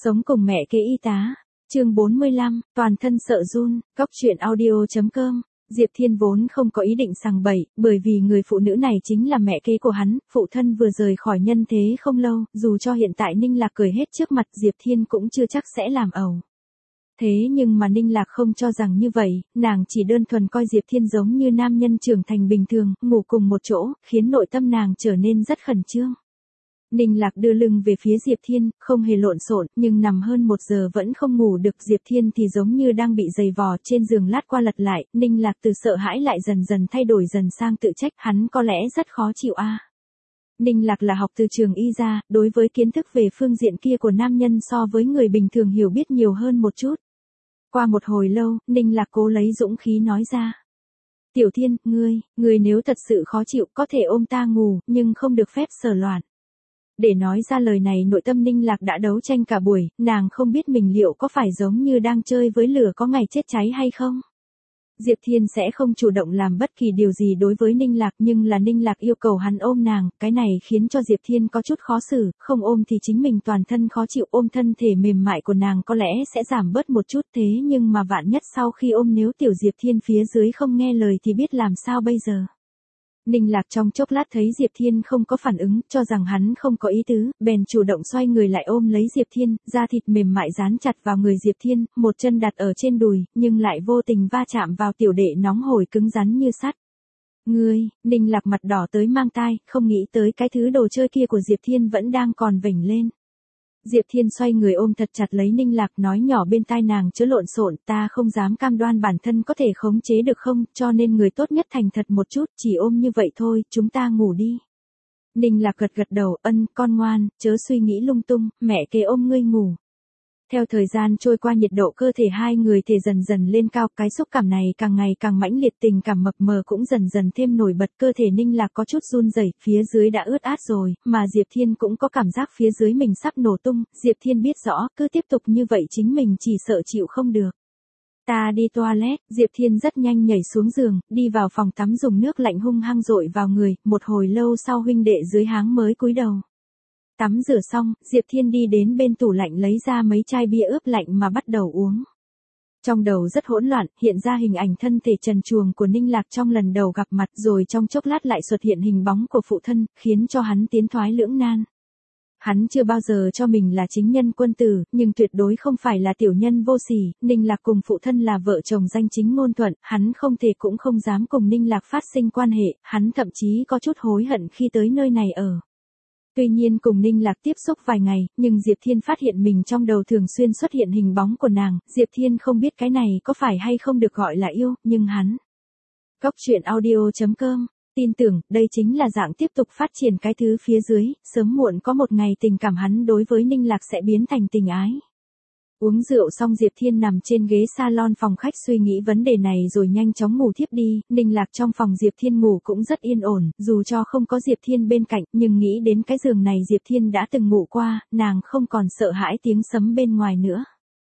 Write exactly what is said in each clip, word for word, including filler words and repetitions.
Sống cùng mẹ kế y tá. Chương bốn mươi lăm, toàn thân sợ run. Cóc truyện audio chấm com. Diệp Thiên vốn không có ý định sằng bậy, bởi vì người phụ nữ này chính là mẹ kế của hắn, phụ thân vừa rời khỏi nhân thế không lâu, dù cho hiện tại Ninh Lạc cười hết trước mặt Diệp Thiên cũng chưa chắc sẽ làm ẩu. Thế nhưng mà Ninh Lạc không cho rằng như vậy, nàng chỉ đơn thuần coi Diệp Thiên giống như nam nhân trưởng thành bình thường, ngủ cùng một chỗ, khiến nội tâm nàng trở nên rất khẩn trương. Ninh Lạc đưa lưng về phía Diệp Thiên, không hề lộn xộn, nhưng nằm hơn một giờ vẫn không ngủ được. Diệp Thiên thì giống như đang bị giày vò trên giường lát qua lật lại, Ninh Lạc từ sợ hãi lại dần dần thay đổi dần sang tự trách, hắn có lẽ rất khó chịu a. À. Ninh Lạc là học từ trường y ra, đối với kiến thức về phương diện kia của nam nhân so với người bình thường hiểu biết nhiều hơn một chút. Qua một hồi lâu, Ninh Lạc cố lấy dũng khí nói ra. Tiểu Thiên, ngươi, ngươi nếu thật sự khó chịu có thể ôm ta ngủ, nhưng không được phép sờ loạn. Để nói ra lời này nội tâm Ninh Lạc đã đấu tranh cả buổi, nàng không biết mình liệu có phải giống như đang chơi với lửa có ngày chết cháy hay không. Diệp Thiên sẽ không chủ động làm bất kỳ điều gì đối với Ninh Lạc, nhưng là Ninh Lạc yêu cầu hắn ôm nàng, cái này khiến cho Diệp Thiên có chút khó xử, không ôm thì chính mình toàn thân khó chịu, ôm thân thể mềm mại của nàng có lẽ sẽ giảm bớt một chút, thế nhưng mà vạn nhất sau khi ôm nếu tiểu Diệp Thiên phía dưới không nghe lời thì biết làm sao bây giờ. Ninh Lạc trong chốc lát thấy Diệp Thiên không có phản ứng, cho rằng hắn không có ý tứ, bèn chủ động xoay người lại ôm lấy Diệp Thiên, da thịt mềm mại dán chặt vào người Diệp Thiên, một chân đặt ở trên đùi, nhưng lại vô tình va chạm vào tiểu đệ nóng hổi cứng rắn như sắt. Ngươi, Ninh Lạc mặt đỏ tới mang tai, không nghĩ tới cái thứ đồ chơi kia của Diệp Thiên vẫn đang còn vểnh lên. Diệp Thiên xoay người ôm thật chặt lấy Ninh Lạc, nói nhỏ bên tai nàng chớ lộn xộn, ta không dám cam đoan bản thân có thể khống chế được không, cho nên người tốt nhất thành thật một chút, chỉ ôm như vậy thôi, chúng ta ngủ đi. Ninh Lạc gật gật đầu, ân, con ngoan, chớ suy nghĩ lung tung, mẹ kế ôm ngươi ngủ. Theo thời gian trôi qua nhiệt độ cơ thể hai người thể dần dần lên cao, cái xúc cảm này càng ngày càng mãnh liệt, tình cảm mập mờ cũng dần dần thêm nổi bật, cơ thể Ninh Lạc có chút run rẩy, phía dưới đã ướt át rồi, mà Diệp Thiên cũng có cảm giác phía dưới mình sắp nổ tung, Diệp Thiên biết rõ, cứ tiếp tục như vậy chính mình chỉ sợ chịu không được. Ta đi toilet, Diệp Thiên rất nhanh nhảy xuống giường, đi vào phòng tắm dùng nước lạnh hung hăng dội vào người, một hồi lâu sau huynh đệ dưới háng mới cúi đầu. Tắm rửa xong, Diệp Thiên đi đến bên tủ lạnh lấy ra mấy chai bia ướp lạnh mà bắt đầu uống. Trong đầu rất hỗn loạn, hiện ra hình ảnh thân thể trần truồng của Ninh Lạc trong lần đầu gặp mặt, rồi trong chốc lát lại xuất hiện hình bóng của phụ thân, khiến cho hắn tiến thoái lưỡng nan. Hắn chưa bao giờ cho mình là chính nhân quân tử, nhưng tuyệt đối không phải là tiểu nhân vô sỉ, Ninh Lạc cùng phụ thân là vợ chồng danh chính ngôn thuận, hắn không thể cũng không dám cùng Ninh Lạc phát sinh quan hệ, hắn thậm chí có chút hối hận khi tới nơi này ở. Tuy nhiên cùng Ninh Lạc tiếp xúc vài ngày, nhưng Diệp Thiên phát hiện mình trong đầu thường xuyên xuất hiện hình bóng của nàng, Diệp Thiên không biết cái này có phải hay không được gọi là yêu, nhưng hắn. Cóc truyện audio chấm com, tin tưởng, đây chính là dạng tiếp tục phát triển cái thứ phía dưới, sớm muộn có một ngày tình cảm hắn đối với Ninh Lạc sẽ biến thành tình ái. Uống rượu xong Diệp Thiên nằm trên ghế salon phòng khách suy nghĩ vấn đề này rồi nhanh chóng ngủ thiếp đi, Ninh Lạc trong phòng Diệp Thiên ngủ cũng rất yên ổn, dù cho không có Diệp Thiên bên cạnh, nhưng nghĩ đến cái giường này Diệp Thiên đã từng ngủ qua, nàng không còn sợ hãi tiếng sấm bên ngoài nữa.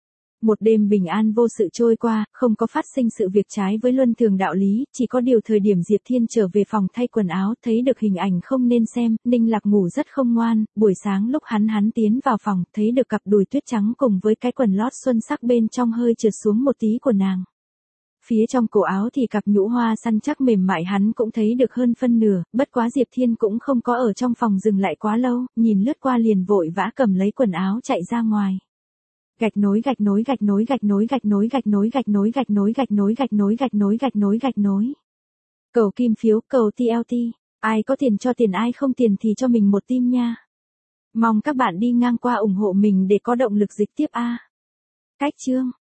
Một đêm bình an vô sự trôi qua, không có phát sinh sự việc trái với luân thường đạo lý, chỉ có điều thời điểm Diệp Thiên trở về phòng thay quần áo, thấy được hình ảnh không nên xem, Ninh Lạc ngủ rất không ngoan, buổi sáng lúc hắn hắn tiến vào phòng, thấy được cặp đùi tuyết trắng cùng với cái quần lót xuân sắc bên trong hơi trượt xuống một tí của nàng. Phía trong cổ áo thì cặp nhũ hoa săn chắc mềm mại hắn cũng thấy được hơn phân nửa, bất quá Diệp Thiên cũng không có ở trong phòng dừng lại quá lâu, nhìn lướt qua liền vội vã cầm lấy quần áo chạy ra ngoài. Gạch nối gạch nối gạch nối gạch nối gạch nối gạch nối gạch nối gạch nối gạch nối gạch nối gạch nối gạch nối gạch nối. Cầu kim phiếu, cầu tê lờ tê, ai có tiền cho tiền, ai không tiền thì cho mình một tim nha. Mong các bạn đi ngang qua ủng hộ mình để có động lực dịch tiếp a. Cách chương